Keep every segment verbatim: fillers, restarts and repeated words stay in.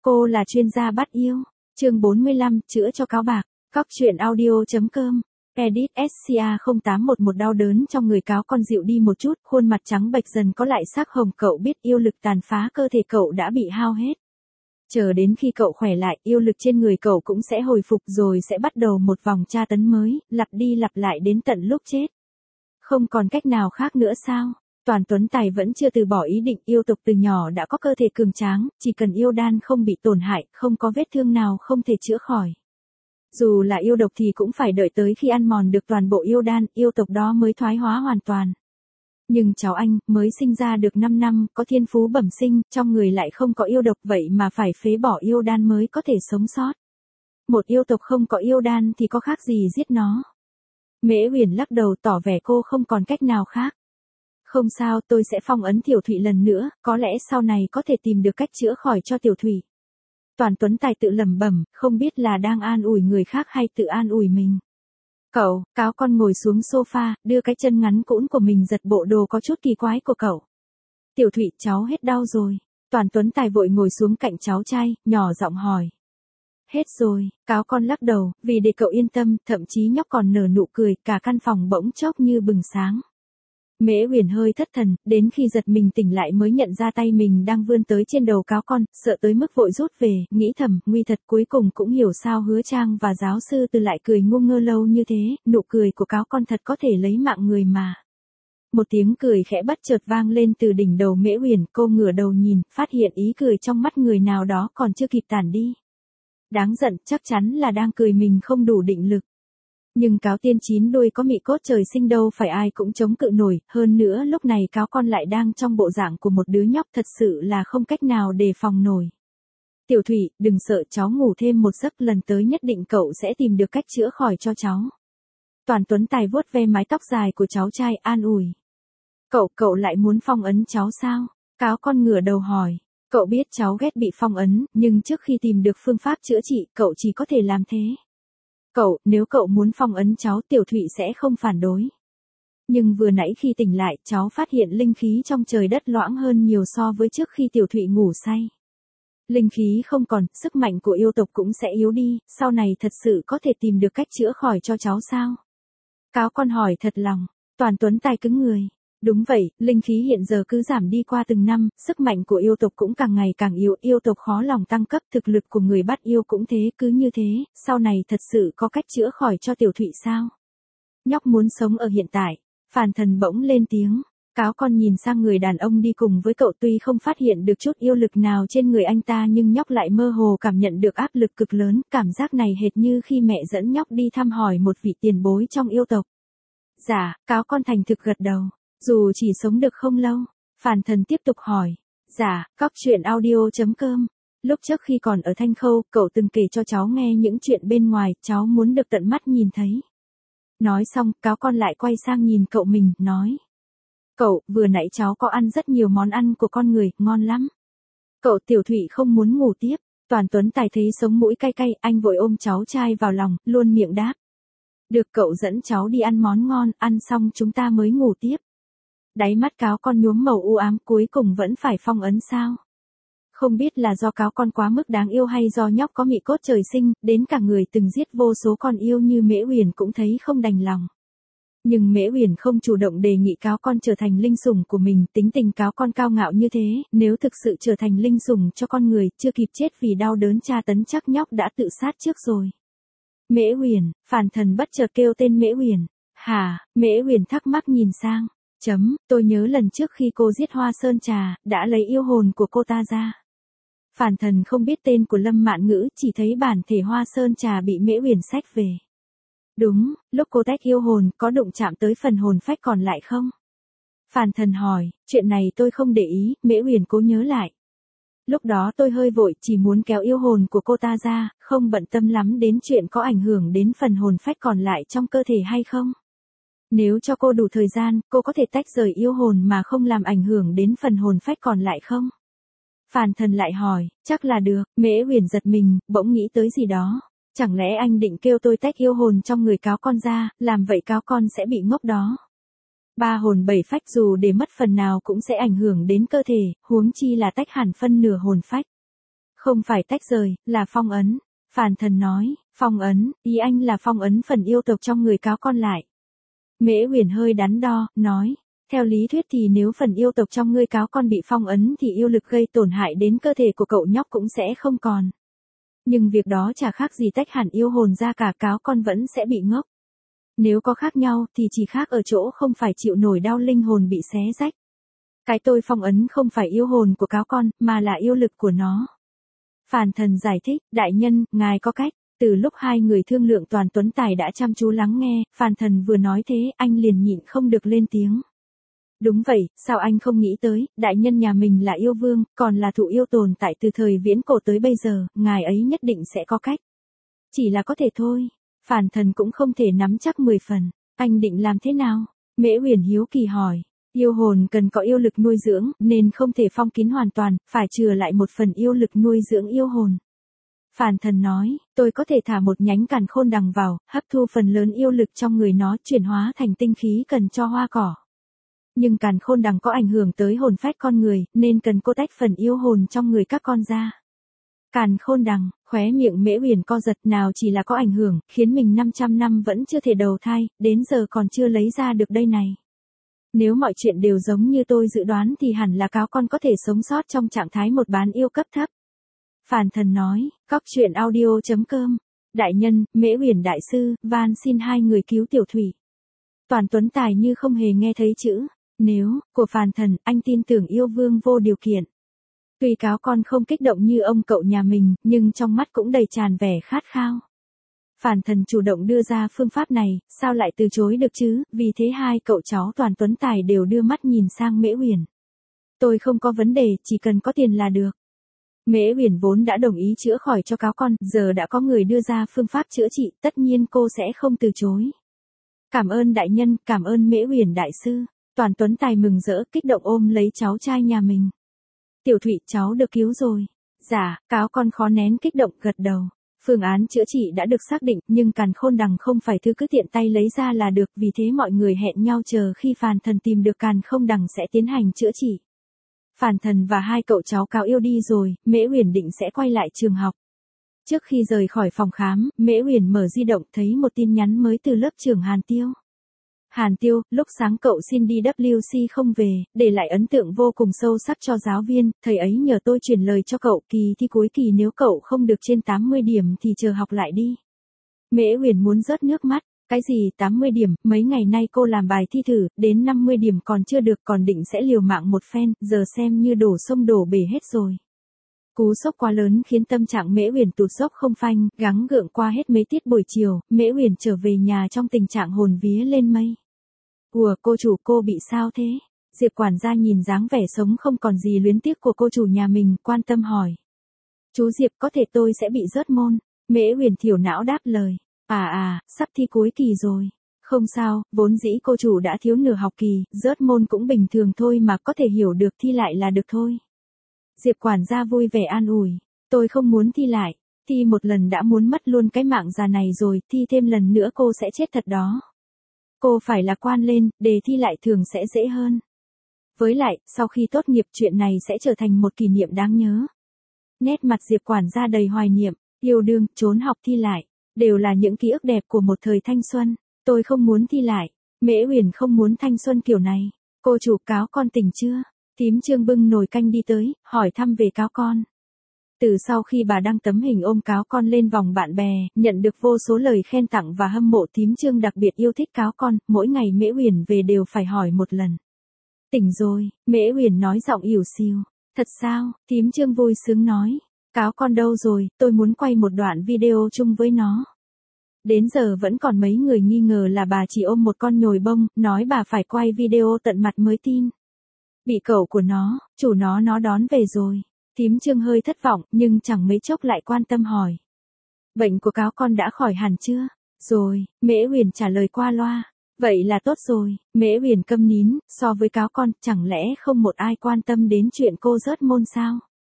Cô là chuyên gia bắt yêu. Chương bốn mươi lăm, chữa cho cáo bạc. Cóc truyện audio.com. Edit ét xê a không tám một một đau đớn trong người cáo con dịu đi một chút, khuôn mặt trắng bệch dần có lại sắc hồng, cậu biết yêu lực tàn phá cơ thể cậu đã bị hao hết. Chờ đến khi cậu khỏe lại, yêu lực trên người cậu cũng sẽ hồi phục rồi sẽ bắt đầu một vòng tra tấn mới, lặp đi lặp lại đến tận lúc chết. Không còn cách nào khác nữa sao? Toàn Tuấn Tài vẫn chưa từ bỏ ý định yêu tục, từ nhỏ đã có cơ thể cường tráng, chỉ cần yêu đan không bị tổn hại, không có vết thương nào không thể chữa khỏi. Dù là yêu độc thì cũng phải đợi tới khi ăn mòn được toàn bộ yêu đan, yêu tộc đó mới thoái hóa hoàn toàn. Nhưng cháu anh, mới sinh ra được năm năm, có thiên phú bẩm sinh, trong người lại không có yêu độc, vậy mà phải phế bỏ yêu đan mới có thể sống sót. Một yêu tộc không có yêu đan thì có khác gì giết nó. Mễ Uyển lắc đầu tỏ vẻ cô không còn cách nào khác. Không sao, tôi sẽ phong ấn Tiểu Thụy lần nữa, có lẽ sau này có thể tìm được cách chữa khỏi cho Tiểu Thụy. Toàn Tuấn Tài tự lẩm bẩm, không biết là đang an ủi người khác hay tự an ủi mình. Cậu, cáo con ngồi xuống sofa, đưa cái chân ngắn cũn của mình giật bộ đồ có chút kỳ quái của cậu. Tiểu Thụy, cháu hết đau rồi. Toàn Tuấn Tài vội ngồi xuống cạnh cháu trai, nhỏ giọng hỏi. Hết rồi, cáo con lắc đầu, vì để cậu yên tâm, thậm chí nhóc còn nở nụ cười, cả căn phòng bỗng chốc như bừng sáng. Mễ Uyển hơi thất thần, đến khi giật mình tỉnh lại mới nhận ra tay mình đang vươn tới trên đầu cáo con, sợ tới mức vội rút về, nghĩ thầm, nguy thật, cuối cùng cũng hiểu sao Hứa Trang và giáo sư Từ lại cười ngu ngơ lâu như thế, nụ cười của cáo con thật có thể lấy mạng người mà. Một tiếng cười khẽ bất chợt vang lên từ đỉnh đầu Mễ Uyển, cô ngửa đầu nhìn, phát hiện ý cười trong mắt người nào đó còn chưa kịp tản đi. Đáng giận, chắc chắn là đang cười mình không đủ định lực. Nhưng cáo tiên chín đuôi có mị cốt trời sinh đâu phải ai cũng chống cự nổi, hơn nữa lúc này cáo con lại đang trong bộ dạng của một đứa nhóc, thật sự là không cách nào đề phòng nổi. Tiểu Thụy, đừng sợ, cháu ngủ thêm một giấc, lần tới nhất định cậu sẽ tìm được cách chữa khỏi cho cháu. Toàn Tuấn Tài vuốt ve mái tóc dài của cháu trai, an ủi. Cậu, cậu lại muốn phong ấn cháu sao? Cáo con ngửa đầu hỏi. Cậu biết cháu ghét bị phong ấn, nhưng trước khi tìm được phương pháp chữa trị, cậu chỉ có thể làm thế. Cậu, nếu cậu muốn phong ấn cháu, Tiểu Thụy sẽ không phản đối. Nhưng vừa nãy khi tỉnh lại, cháu phát hiện linh khí trong trời đất loãng hơn nhiều so với trước khi Tiểu Thụy ngủ say. Linh khí không còn, sức mạnh của yêu tộc cũng sẽ yếu đi, sau này thật sự có thể tìm được cách chữa khỏi cho cháu sao? Cáo con hỏi thật lòng. Toàn Tuấn Tài cứng người. Đúng vậy, linh khí hiện giờ cứ giảm đi qua từng năm, sức mạnh của yêu tộc cũng càng ngày càng yếu, yêu tộc khó lòng tăng cấp, thực lực của người bắt yêu cũng thế, cứ như thế, sau này thật sự có cách chữa khỏi cho Tiểu Thụy sao? Nhóc muốn sống ở hiện tại. Phàn Thần bỗng lên tiếng. Cáo con nhìn sang người đàn ông đi cùng với cậu, tuy không phát hiện được chút yêu lực nào trên người anh ta nhưng nhóc lại mơ hồ cảm nhận được áp lực cực lớn, cảm giác này hệt như khi mẹ dẫn nhóc đi thăm hỏi một vị tiền bối trong yêu tộc. Dạ, cáo con thành thực gật đầu. Dù chỉ sống được không lâu, Phàn Thần tiếp tục hỏi. Dạ, cóc truyện audio.com. Lúc trước khi còn ở Thanh Khâu, cậu từng kể cho cháu nghe những chuyện bên ngoài, cháu muốn được tận mắt nhìn thấy. Nói xong, cáo con lại quay sang nhìn cậu mình, nói. Cậu, vừa nãy cháu có ăn rất nhiều món ăn của con người, ngon lắm. Cậu. Tiểu Thụy không muốn ngủ tiếp. Toàn Tuấn Tài thấy sống mũi cay cay, anh vội ôm cháu trai vào lòng, luôn miệng đáp. Được, cậu dẫn cháu đi ăn món ngon, ăn xong chúng ta mới ngủ tiếp. Đáy mắt cáo con nhuốm màu u ám, cuối cùng vẫn phải phong ấn sao? Không biết là do cáo con quá mức đáng yêu hay do nhóc có mị cốt trời sinh, đến cả người từng giết vô số con yêu như Mễ Uyển cũng thấy không đành lòng. Nhưng Mễ Uyển không chủ động đề nghị cáo con trở thành linh sủng của mình, tính tình cáo con cao ngạo như thế, nếu thực sự trở thành linh sủng cho con người, chưa kịp chết vì đau đớn tra tấn chắc nhóc đã tự sát trước rồi. Mễ Uyển, Phàn Thần bất chợt kêu tên Mễ Uyển. Hả? Mễ Uyển thắc mắc nhìn sang. Chấm, tôi nhớ lần trước khi cô giết Hoa Sơn Trà, đã lấy yêu hồn của cô ta ra. Phàn Thần không biết tên của Lâm Mạn Ngữ, chỉ thấy bản thể Hoa Sơn Trà bị Mễ Uyển xách về. Đúng, lúc cô tách yêu hồn, có đụng chạm tới phần hồn phách còn lại không? Phàn Thần hỏi, chuyện này tôi không để ý, Mễ Uyển cố nhớ lại. Lúc đó tôi hơi vội, chỉ muốn kéo yêu hồn của cô ta ra, không bận tâm lắm đến chuyện có ảnh hưởng đến phần hồn phách còn lại trong cơ thể hay không. Nếu cho cô đủ thời gian, cô có thể tách rời yêu hồn mà không làm ảnh hưởng đến phần hồn phách còn lại không? Phàn Thần lại hỏi, chắc là được. Mễ Uyển giật mình, bỗng nghĩ tới gì đó. Chẳng lẽ anh định kêu tôi tách yêu hồn trong người cáo con ra, làm vậy cáo con sẽ bị ngốc đó. Ba hồn bảy phách dù để mất phần nào cũng sẽ ảnh hưởng đến cơ thể, huống chi là tách hẳn phân nửa hồn phách. Không phải tách rời, là phong ấn. Phàn Thần nói, phong ấn, ý anh là phong ấn phần yêu tộc trong người cáo con lại. Mễ Uyển hơi đắn đo, nói, theo lý thuyết thì nếu phần yêu tộc trong ngươi cáo con bị phong ấn thì yêu lực gây tổn hại đến cơ thể của cậu nhóc cũng sẽ không còn. Nhưng việc đó chả khác gì tách hẳn yêu hồn ra, cả cáo con vẫn sẽ bị ngốc. Nếu có khác nhau thì chỉ khác ở chỗ không phải chịu nổi đau linh hồn bị xé rách. Cái tôi phong ấn không phải yêu hồn của cáo con, mà là yêu lực của nó. Phàn Thần giải thích, đại nhân, ngài có cách. Từ lúc hai người thương lượng Toàn Tuấn Tài đã chăm chú lắng nghe, Phàn Thần vừa nói thế, anh liền nhịn không được lên tiếng. Đúng vậy, sao anh không nghĩ tới, đại nhân nhà mình là yêu vương, còn là thụ yêu tồn tại từ thời viễn cổ tới bây giờ, ngài ấy nhất định sẽ có cách. Chỉ là có thể thôi. Phàn Thần cũng không thể nắm chắc mười phần. Anh định làm thế nào? Mễ Uyển hiếu kỳ hỏi. Yêu hồn cần có yêu lực nuôi dưỡng, nên không thể phong kín hoàn toàn, phải chừa lại một phần yêu lực nuôi dưỡng yêu hồn. Phàn Thần nói, tôi có thể thả một nhánh càn khôn đằng vào, hấp thu phần lớn yêu lực trong người nó, chuyển hóa thành tinh khí cần cho hoa cỏ. Nhưng càn khôn đằng có ảnh hưởng tới hồn phách con người, nên cần cô tách phần yêu hồn trong người các con ra. Càn khôn đằng, khóe miệng Mễ Uyển co giật, nào chỉ là có ảnh hưởng, khiến mình năm trăm năm vẫn chưa thể đầu thai, đến giờ còn chưa lấy ra được đây này. Nếu mọi chuyện đều giống như tôi dự đoán thì hẳn là cáo con có thể sống sót trong trạng thái một bán yêu cấp thấp. Phàn Thần nói, cóc truyện audio chấm com. Đại nhân, Mễ Uyển đại sư, van xin hai người cứu tiểu thủy. Toàn Tuấn Tài như không hề nghe thấy chữ nếu của Phàn Thần, anh tin tưởng yêu vương vô điều kiện. Tuy cáo con không kích động như ông cậu nhà mình, nhưng trong mắt cũng đầy tràn vẻ khát khao. Phàn Thần chủ động đưa ra phương pháp này, sao lại từ chối được chứ, vì thế hai cậu cháu Toàn Tuấn Tài đều đưa mắt nhìn sang Mễ Uyển. Tôi không có vấn đề, chỉ cần có tiền là được. Mễ Uyển vốn đã đồng ý chữa khỏi cho cáo con, giờ đã có người đưa ra phương pháp chữa trị, tất nhiên cô sẽ không từ chối. Cảm ơn đại nhân, cảm ơn Mễ Uyển đại sư. Toàn Tuấn Tài mừng rỡ, kích động ôm lấy cháu trai nhà mình. Tiểu Thụy, cháu được cứu rồi. Dạ, cáo con khó nén kích động, gật đầu. Phương án chữa trị đã được xác định, nhưng càn khôn đằng không phải thứ cứ tiện tay lấy ra là được, vì thế mọi người hẹn nhau chờ khi Phàn Thần tìm được càn khôn đằng sẽ tiến hành chữa trị. Phàn Thần và hai cậu cháu cáo yêu đi rồi, Mễ Uyển định sẽ quay lại trường học. Trước khi rời khỏi phòng khám, Mễ Uyển mở di động thấy một tin nhắn mới từ lớp trưởng Hàn Tiêu. Hàn Tiêu, lúc sáng cậu xin đi W C không về, để lại ấn tượng vô cùng sâu sắc cho giáo viên, thầy ấy nhờ tôi truyền lời cho cậu, kỳ thi cuối kỳ nếu cậu không được trên tám mươi điểm thì chờ học lại đi. Mễ Uyển muốn rớt nước mắt, cái gì tám mươi điểm, mấy ngày nay cô làm bài thi thử, đến năm mươi điểm còn chưa được, còn định sẽ liều mạng một phen, giờ xem như đổ sông đổ bể hết rồi. Cú sốc quá lớn khiến tâm trạng Mễ Uyển tụt dốc không phanh, gắng gượng qua hết mấy tiết buổi chiều, Mễ Uyển trở về nhà trong tình trạng hồn vía lên mây. Ủa, cô chủ, cô bị sao thế? Diệp quản gia nhìn dáng vẻ sống không còn gì luyến tiếc của cô chủ nhà mình, quan tâm hỏi. Chú Diệp, có thể tôi sẽ bị rớt môn. Mễ Uyển thiểu não đáp lời. À à, sắp thi cuối kỳ rồi. Không sao, vốn dĩ cô chủ đã thiếu nửa học kỳ, rớt môn cũng bình thường thôi mà, có thể hiểu được, thi lại là được thôi. Diệp quản gia vui vẻ an ủi. Tôi không muốn thi lại. Thi một lần đã muốn mất luôn cái mạng già này rồi, thi thêm lần nữa cô sẽ chết thật đó. Cô phải lạc quan lên, đề thi lại thường sẽ dễ hơn. Với lại, sau khi tốt nghiệp chuyện này sẽ trở thành một kỷ niệm đáng nhớ. Nét mặt Diệp quản gia đầy hoài niệm, yêu đương, trốn học, thi lại. Đều là những ký ức đẹp của một thời thanh xuân. Tôi không muốn thi lại. Mễ Uyển không muốn thanh xuân kiểu này. Cô chủ, cáo con tỉnh chưa? Thím Trương bưng nồi canh đi tới, hỏi thăm về cáo con. Từ sau khi bà đăng tấm hình ôm cáo con lên vòng bạn bè, nhận được vô số lời khen tặng và hâm mộ, thím Trương đặc biệt yêu thích cáo con, mỗi ngày Mễ Uyển về đều phải hỏi một lần. Tỉnh rồi, Mễ Uyển nói giọng ỉu xìu. Thật sao? Thím Trương vui sướng nói. Cáo con đâu rồi, tôi muốn quay một đoạn video chung với nó. Đến giờ vẫn còn mấy người nghi ngờ là bà chỉ ôm một con nhồi bông, nói bà phải quay video tận mặt mới tin. Bị cậu của nó, chủ nó nó đón về rồi. Thím Trương hơi thất vọng, nhưng chẳng mấy chốc lại quan tâm hỏi. Bệnh của cáo con đã khỏi hẳn chưa? Rồi, Mễ Uyển trả lời qua loa. Vậy là tốt rồi. Mễ Uyển câm nín, so với cáo con, chẳng lẽ không một ai quan tâm đến chuyện cô rớt môn sao?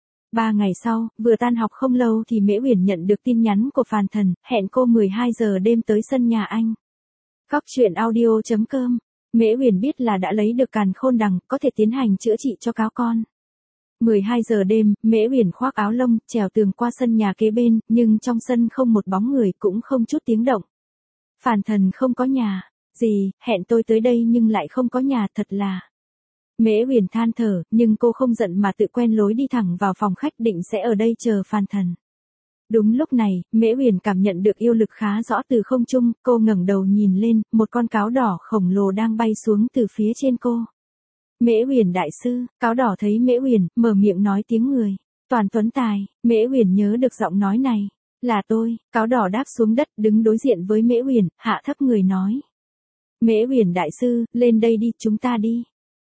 Ba ngày sau, vừa tan học không lâu thì Mễ Uyển nhận được tin nhắn của Phàn Thần, hẹn cô mười hai giờ đêm tới sân nhà anh. Cóc truyện audio chấm com. Mễ Uyển biết là đã lấy được càn khôn đằng, có thể tiến hành chữa trị cho cáo con. mười hai giờ đêm, Mễ Uyển khoác áo lông, trèo tường qua sân nhà kế bên, nhưng trong sân không một bóng người, cũng không chút tiếng động. Phàn Thần không có nhà. Gì, hẹn tôi tới đây nhưng lại không có nhà, thật là. Mễ Uyển than thở, nhưng cô không giận mà tự quen lối đi thẳng vào phòng khách định sẽ ở đây chờ Phàn Thần. Đúng lúc này, Mễ Uyển cảm nhận được yêu lực khá rõ từ không trung, cô ngẩng đầu nhìn lên, một con cáo đỏ khổng lồ đang bay xuống từ phía trên cô. Mễ Uyển đại sư, cáo đỏ thấy Mễ Uyển, mở miệng nói tiếng người. Toàn Tuấn Tài, Mễ Uyển nhớ được giọng nói này. Là tôi, cáo đỏ đáp xuống đất, đứng đối diện với Mễ Uyển, hạ thấp người nói. Mễ Uyển đại sư, lên đây đi, chúng ta đi.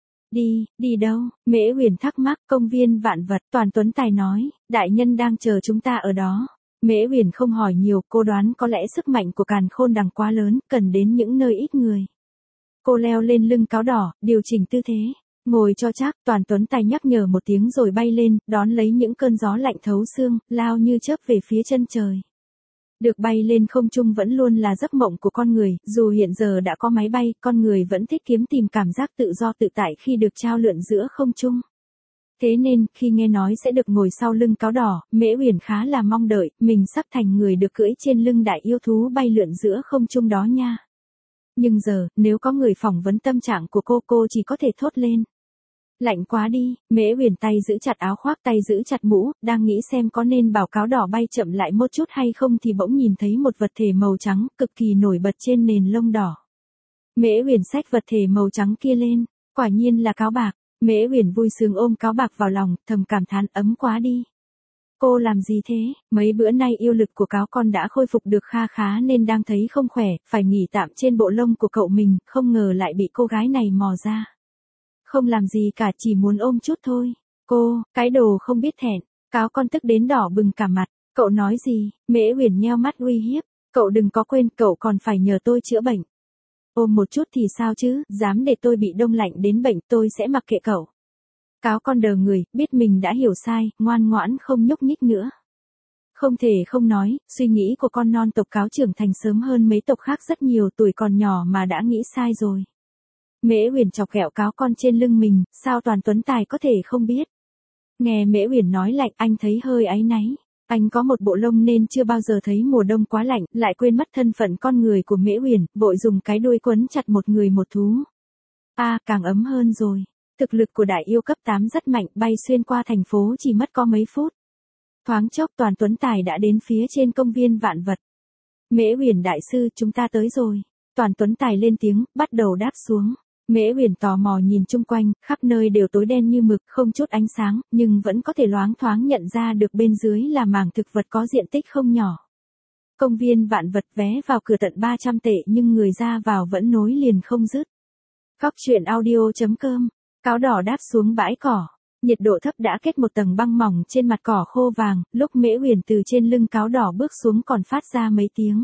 Đi, đi đâu? Mễ Uyển thắc mắc. Công viên vạn vật. Toàn Tuấn Tài nói, đại nhân đang chờ chúng ta ở đó. Mễ Uyển không hỏi nhiều, cô đoán có lẽ sức mạnh của càn khôn đằng quá lớn, cần đến những nơi ít người. Cô leo lên lưng cáo đỏ, điều chỉnh tư thế. Ngồi cho chắc. Toàn Tuấn Tài nhắc nhở một tiếng rồi bay lên, đón lấy những cơn gió lạnh thấu xương, lao như chớp về phía chân trời. Được bay lên không trung vẫn luôn là giấc mộng của con người, dù hiện giờ đã có máy bay, con người vẫn thích kiếm tìm cảm giác tự do tự tại khi được trao lượn giữa không trung. Thế nên, khi nghe nói sẽ được ngồi sau lưng cáo đỏ, Mễ Uyển khá là mong đợi, mình sắp thành người được cưỡi trên lưng đại yêu thú bay lượn giữa không trung đó nha. Nhưng giờ, nếu có người phỏng vấn tâm trạng của cô, cô chỉ có thể thốt lên. Lạnh quá đi. Mễ Uyển tay giữ chặt áo khoác, tay giữ chặt mũ, đang nghĩ xem có nên bảo cáo đỏ bay chậm lại một chút hay không thì bỗng nhìn thấy một vật thể màu trắng, cực kỳ nổi bật trên nền lông đỏ. Mễ Uyển xách vật thể màu trắng kia lên, quả nhiên là cáo bạc. Mễ Uyển vui sướng ôm cáo bạc vào lòng, thầm cảm thán ấm quá đi. Cô làm gì thế? Mấy bữa nay yêu lực của cáo con đã khôi phục được kha khá nên đang thấy không khỏe, phải nghỉ tạm trên bộ lông của cậu mình, không ngờ lại bị cô gái này mò ra. Không làm gì cả, chỉ muốn ôm chút thôi. Cô, cái đồ không biết thẹn. Cáo con tức đến đỏ bừng cả mặt. Cậu nói gì? Mễ Uyển nheo mắt uy hiếp. Cậu đừng có quên, cậu còn phải nhờ tôi chữa bệnh. Ôm một chút thì sao chứ, dám để tôi bị đông lạnh đến bệnh, tôi sẽ mặc kệ cậu. Cáo con đờ người, biết mình đã hiểu sai, ngoan ngoãn không nhúc nhích nữa. Không thể không nói, suy nghĩ của con non tộc cáo trưởng thành sớm hơn mấy tộc khác rất nhiều, tuổi còn nhỏ mà đã nghĩ sai rồi. Mễ Uyển chọc ghẹo cáo con trên lưng mình, sao Toàn Tuấn Tài có thể không biết. Nghe Mễ Uyển nói lạnh, anh thấy hơi áy náy. Anh có một bộ lông nên chưa bao giờ thấy mùa đông quá lạnh, lại quên mất thân phận con người của Mễ Uyển, vội dùng cái đuôi quấn chặt một người một thú. A, à, càng ấm hơn rồi. Thực lực của đại yêu cấp tám rất mạnh, bay xuyên qua thành phố chỉ mất có mấy phút. Thoáng chốc Toàn Tuấn Tài đã đến phía trên công viên vạn vật. Mễ Uyển đại sư, chúng ta tới rồi. Toàn Tuấn Tài lên tiếng, bắt đầu đáp xuống. Mễ Uyển tò mò nhìn chung quanh, khắp nơi đều tối đen như mực, không chút ánh sáng, nhưng vẫn có thể loáng thoáng nhận ra được bên dưới là mảng thực vật có diện tích không nhỏ. Công viên vạn vật vé vào cửa tận ba trăm tệ nhưng người ra vào vẫn nối liền không dứt. Góc truyện audio chấm com. Cáo đỏ đáp xuống bãi cỏ. Nhiệt độ thấp đã kết một tầng băng mỏng trên mặt cỏ khô vàng, lúc Mễ Uyển từ trên lưng cáo đỏ bước xuống còn phát ra mấy tiếng.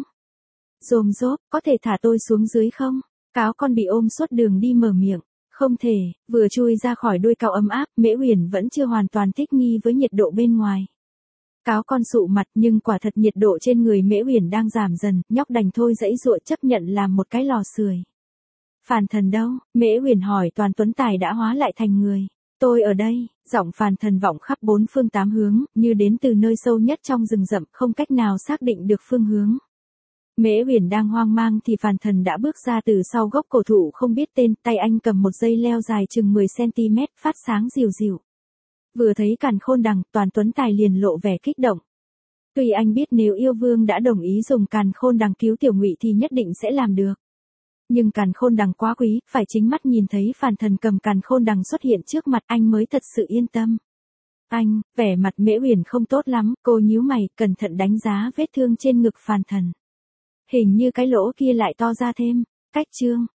Rồm rốp, có thể thả tôi xuống dưới không? Cáo con bị ôm suốt đường đi mở miệng. Không thể, vừa chui ra khỏi đuôi cáo ấm áp, Mễ Uyển vẫn chưa hoàn toàn thích nghi với nhiệt độ bên ngoài. Cáo con sụ mặt nhưng quả thật nhiệt độ trên người Mễ Uyển đang giảm dần, nhóc đành thôi dãy dụa chấp nhận làm một cái lò sưởi. Phàn Thần đâu? Mễ Uyển hỏi. Toàn Tuấn Tài đã hóa lại thành người. Tôi ở đây. Giọng Phàn Thần vọng khắp bốn phương tám hướng, như đến từ nơi sâu nhất trong rừng rậm, không cách nào xác định được phương hướng. Mễ Uyển đang hoang mang thì Phàn Thần đã bước ra từ sau gốc cổ thụ không biết tên, tay anh cầm một dây leo dài chừng mười xăng-ti-mét, phát sáng dịu dịu. Vừa thấy càn khôn đằng, Toàn Tuấn Tài liền lộ vẻ kích động. Tuy anh biết nếu yêu vương đã đồng ý dùng càn khôn đằng cứu Tiểu Ngụy thì nhất định sẽ làm được. Nhưng càn khôn đằng quá quý, phải chính mắt nhìn thấy Phàn Thần cầm càn khôn đằng xuất hiện trước mặt anh mới thật sự yên tâm. Anh, vẻ mặt Mễ Uyển không tốt lắm, cô nhíu mày, cẩn thận đánh giá vết thương trên ngực Phàn Thần. Hình như cái lỗ kia lại to ra thêm. Cách chương.